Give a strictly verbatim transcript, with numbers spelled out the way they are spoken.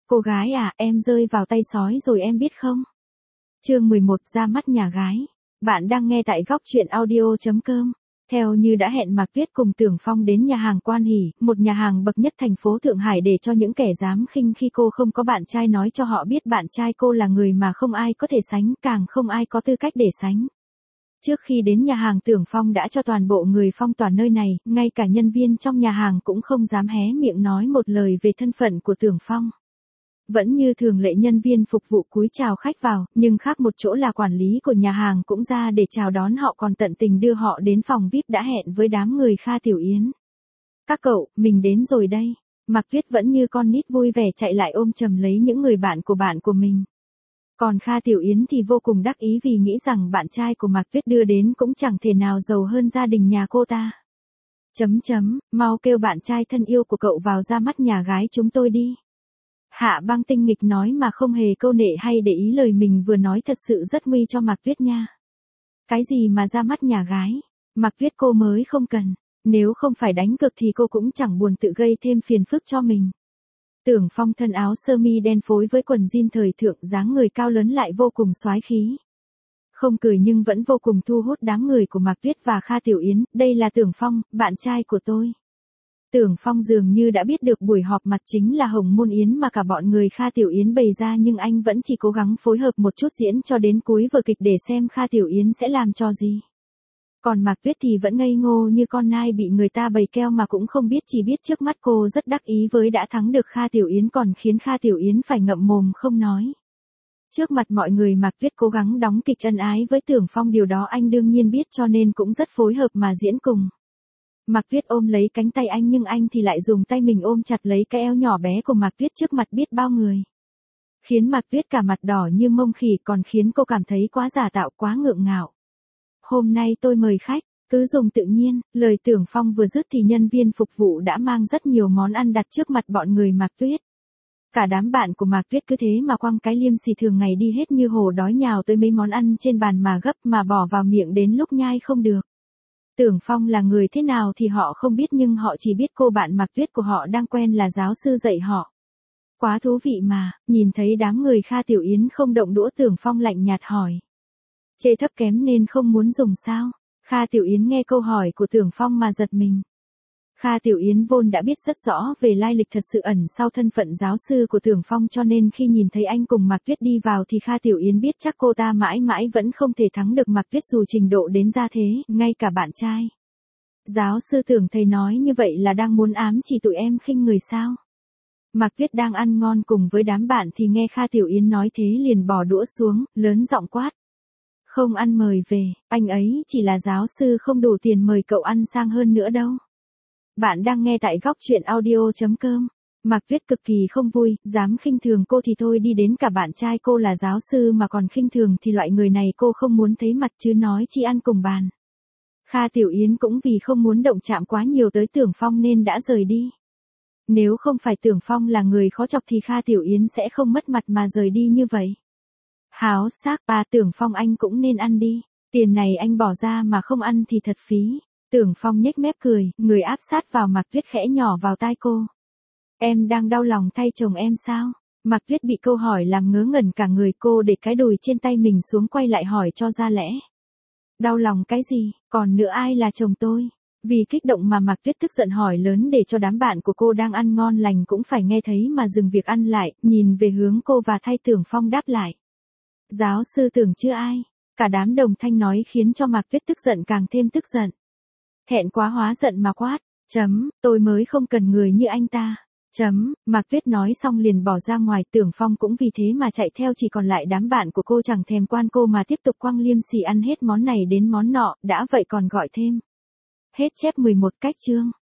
Cô gái à, em rơi vào tay sói rồi em biết không? Chương mười một ra mắt nhà gái. Bạn đang nghe tại góc truyện audio chấm com. Theo như đã hẹn Mạc Tuyết cùng Tưởng Phong đến nhà hàng Quan Hỷ, một nhà hàng bậc nhất thành phố Thượng Hải để cho những kẻ dám khinh khi cô không có bạn trai nói cho họ biết bạn trai cô là người mà không ai có thể sánh, càng không ai có tư cách để sánh. Trước khi đến nhà hàng Tưởng Phong đã cho toàn bộ người phong tỏa nơi này, ngay cả nhân viên trong nhà hàng cũng không dám hé miệng nói một lời về thân phận của Tưởng Phong. Vẫn như thường lệ nhân viên phục vụ cúi chào khách vào, nhưng khác một chỗ là quản lý của nhà hàng cũng ra để chào đón họ còn tận tình đưa họ đến phòng vi ai pi đã hẹn với đám người Kha Tiểu Yến. Các cậu, mình đến rồi đây. Mạc Tuyết vẫn như con nít vui vẻ chạy lại ôm chầm lấy những người bạn của bạn của mình. Còn Kha Tiểu Yến thì vô cùng đắc ý vì nghĩ rằng bạn trai của Mạc Tuyết đưa đến cũng chẳng thể nào giàu hơn gia đình nhà cô ta. Chấm chấm, mau kêu bạn trai thân yêu của cậu vào ra mắt nhà gái chúng tôi đi. Hạ Băng tinh nghịch nói mà không hề câu nệ hay để ý lời mình vừa nói thật sự rất nguy cho Mạc Tuyết nha. Cái gì mà ra mắt nhà gái? Mạc Tuyết cô mới không cần. Nếu không phải đánh cược thì cô cũng chẳng buồn tự gây thêm phiền phức cho mình. Tưởng Phong thân áo sơ mi đen phối với quần jean thời thượng, dáng người cao lớn lại vô cùng soái khí. Không cười nhưng vẫn vô cùng thu hút đám người của Mạc Tuyết và Kha Tiểu Yến. Đây là Tưởng Phong, bạn trai của tôi. Tưởng Phong dường như đã biết được buổi họp mặt chính là Hồng Môn Yến mà cả bọn người Kha Tiểu Yến bày ra, nhưng anh vẫn chỉ cố gắng phối hợp một chút diễn cho đến cuối vở kịch để xem Kha Tiểu Yến sẽ làm trò gì. Còn Mạc Tuyết thì vẫn ngây ngô như con nai bị người ta bày keo mà cũng không biết, chỉ biết trước mắt cô rất đắc ý với đã thắng được Kha Tiểu Yến còn khiến Kha Tiểu Yến phải ngậm mồm không nói. Trước mặt mọi người Mạc Tuyết cố gắng đóng kịch ân ái với Tưởng Phong, điều đó anh đương nhiên biết cho nên cũng rất phối hợp mà diễn cùng. Mạc Tuyết ôm lấy cánh tay anh nhưng anh thì lại dùng tay mình ôm chặt lấy cái eo nhỏ bé của Mạc Tuyết trước mặt biết bao người. Khiến Mạc Tuyết cả mặt đỏ như mông khỉ, còn khiến cô cảm thấy quá giả tạo, quá ngượng ngạo. Hôm nay tôi mời khách, cứ dùng tự nhiên. Lời Tưởng Phong vừa dứt thì nhân viên phục vụ đã mang rất nhiều món ăn đặt trước mặt bọn người Mạc Tuyết. Cả đám bạn của Mạc Tuyết cứ thế mà quăng cái liêm sỉ thường ngày đi hết như hổ đói nhào tới mấy món ăn trên bàn mà gấp mà bỏ vào miệng đến lúc nhai không được. Tưởng Phong là người thế nào thì họ không biết, nhưng họ chỉ biết cô bạn Mạc Tuyết của họ đang quen là giáo sư dạy họ. Quá thú vị mà. Nhìn thấy đám người Kha Tiểu Yến không động đũa, Tưởng Phong lạnh nhạt hỏi. Chê thấp kém nên không muốn dùng sao? Kha Tiểu Yến nghe câu hỏi của Tưởng Phong mà giật mình. Kha Tiểu Yến vốn đã biết rất rõ về lai lịch thật sự ẩn sau thân phận giáo sư của Tưởng Phong, cho nên khi nhìn thấy anh cùng Mạc Tuyết đi vào thì Kha Tiểu Yến biết chắc cô ta mãi mãi vẫn không thể thắng được Mạc Tuyết dù trình độ đến ra thế, ngay cả bạn trai. Giáo sư Tưởng thầy nói như vậy là đang muốn ám chỉ tụi em khinh người sao? Mạc Tuyết đang ăn ngon cùng với đám bạn thì nghe Kha Tiểu Yến nói thế liền bỏ đũa xuống, lớn giọng quát. Không ăn mời về, anh ấy chỉ là giáo sư không đủ tiền mời cậu ăn sang hơn nữa đâu. Bạn đang nghe tại góc truyện audio chấm com. Mạc Tuyết cực kỳ không vui, dám khinh thường cô thì thôi đi, đến cả bạn trai cô là giáo sư mà còn khinh thường thì loại người này cô không muốn thấy mặt chứ nói chi ăn cùng bàn. Kha Tiểu Yến cũng vì không muốn động chạm quá nhiều tới Tưởng Phong nên đã rời đi. Nếu không phải Tưởng Phong là người khó chọc thì Kha Tiểu Yến sẽ không mất mặt mà rời đi như vậy. Háo xác, à Tưởng Phong anh cũng nên ăn đi, tiền này anh bỏ ra mà không ăn thì thật phí. Tưởng Phong nhếch mép cười, người áp sát vào Mạc Tuyết khẽ nhỏ vào tai cô. Em đang đau lòng thay chồng em sao? Mạc Tuyết bị câu hỏi làm ngớ ngẩn cả người, cô để cái đùi trên tay mình xuống quay lại hỏi cho ra lẽ. Đau lòng cái gì, còn nữa ai là chồng tôi? Vì kích động mà Mạc Tuyết tức giận hỏi lớn để cho đám bạn của cô đang ăn ngon lành cũng phải nghe thấy mà dừng việc ăn lại, nhìn về hướng cô và thay Tưởng Phong đáp lại. Giáo sư Tưởng chứ ai? Cả đám đồng thanh nói khiến cho Mạc Tuyết tức giận càng thêm tức giận. Thẹn quá hóa giận mà quát, chấm, tôi mới không cần người như anh ta, chấm, Mạc Tuyết nói xong liền bỏ ra ngoài. Tưởng Phong cũng vì thế mà chạy theo, chỉ còn lại đám bạn của cô chẳng thèm quan cô mà tiếp tục quăng liêm sỉ ăn hết món này đến món nọ, đã vậy còn gọi thêm. Hết chép mười một cách chương.